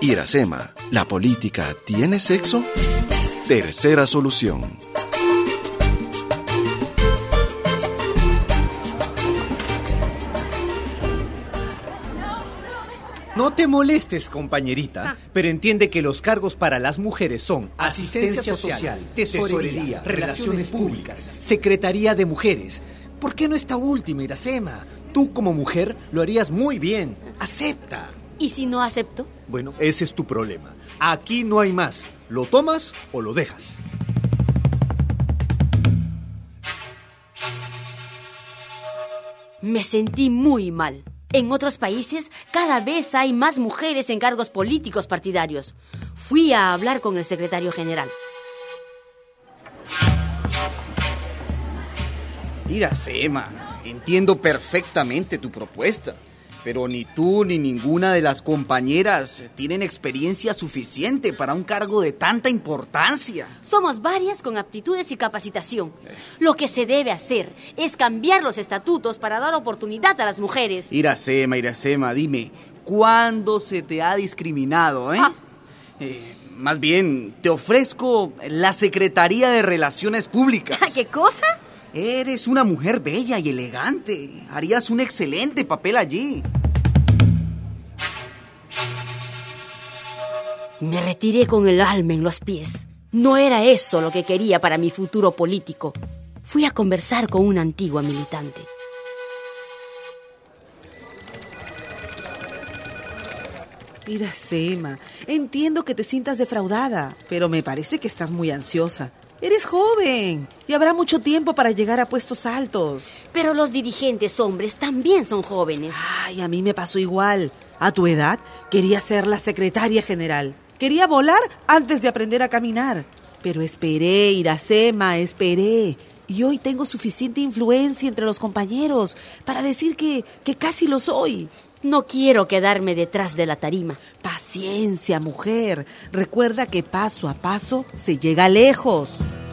Iracema, ¿la política tiene sexo? Tercera solución. No te molestes, compañerita, pero entiende que los cargos para las mujeres son asistencia social, tesorería, relaciones públicas, secretaría de mujeres. ¿Por qué no esta última, Iracema? Tú como mujer lo harías muy bien. Acepta. ¿Y si no acepto? Bueno, ese es tu problema. Aquí no hay más. ¿Lo tomas o lo dejas? Me sentí muy mal. En otros países, cada vez hay más mujeres en cargos políticos partidarios. Fui a hablar con el secretario general. Iracema, entiendo perfectamente tu propuesta, pero ni tú ni ninguna de las compañeras tienen experiencia suficiente para un cargo de tanta importancia. Somos varias con aptitudes y capacitación. Lo que se debe hacer es cambiar los estatutos para dar oportunidad a las mujeres. Iracema, dime, ¿cuándo se te ha discriminado, Más bien, te ofrezco la Secretaría de Relaciones Públicas. ¿Qué cosa? Eres una mujer bella y elegante. Harías un excelente papel allí. Me retiré con el alma en los pies. No era eso lo que quería para mi futuro político. Fui a conversar con una antigua militante. Iracema, entiendo que te sientas defraudada, pero me parece que estás muy ansiosa. Eres joven y habrá mucho tiempo para llegar a puestos altos. Pero los dirigentes hombres también son jóvenes. Ay, a mí me pasó igual. A tu edad quería ser la secretaria general. Quería volar antes de aprender a caminar. Pero esperé, Iracema, esperé. Y hoy tengo suficiente influencia entre los compañeros para decir que casi lo soy. No quiero quedarme detrás de la tarima. Paciencia, mujer. Recuerda que paso a paso se llega lejos.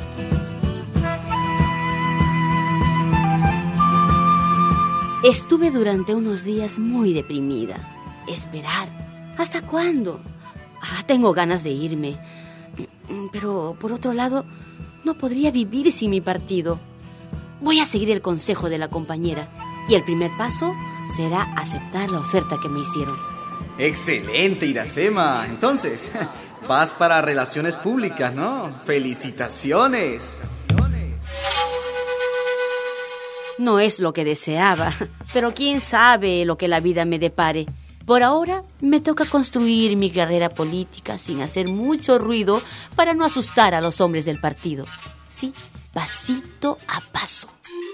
Estuve durante unos días muy deprimida. Esperar. ¿Hasta cuándo? Tengo ganas de irme. Pero, por otro lado, no podría vivir sin mi partido. Voy a seguir el consejo de la compañera. Y el primer paso será aceptar la oferta que me hicieron. Excelente, Iracema. Entonces, vas para Relaciones Públicas, ¿no? ¡Felicitaciones! No es lo que deseaba, pero quién sabe lo que la vida me depare. Por ahora, me toca construir mi carrera política sin hacer mucho ruido para no asustar a los hombres del partido. Sí, pasito a paso.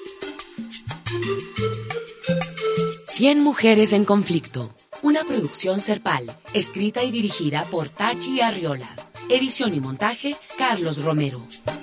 100 mujeres en conflicto. Una producción Serpal, escrita y dirigida por Tachi Arriola. Edición y montaje, Carlos Romero.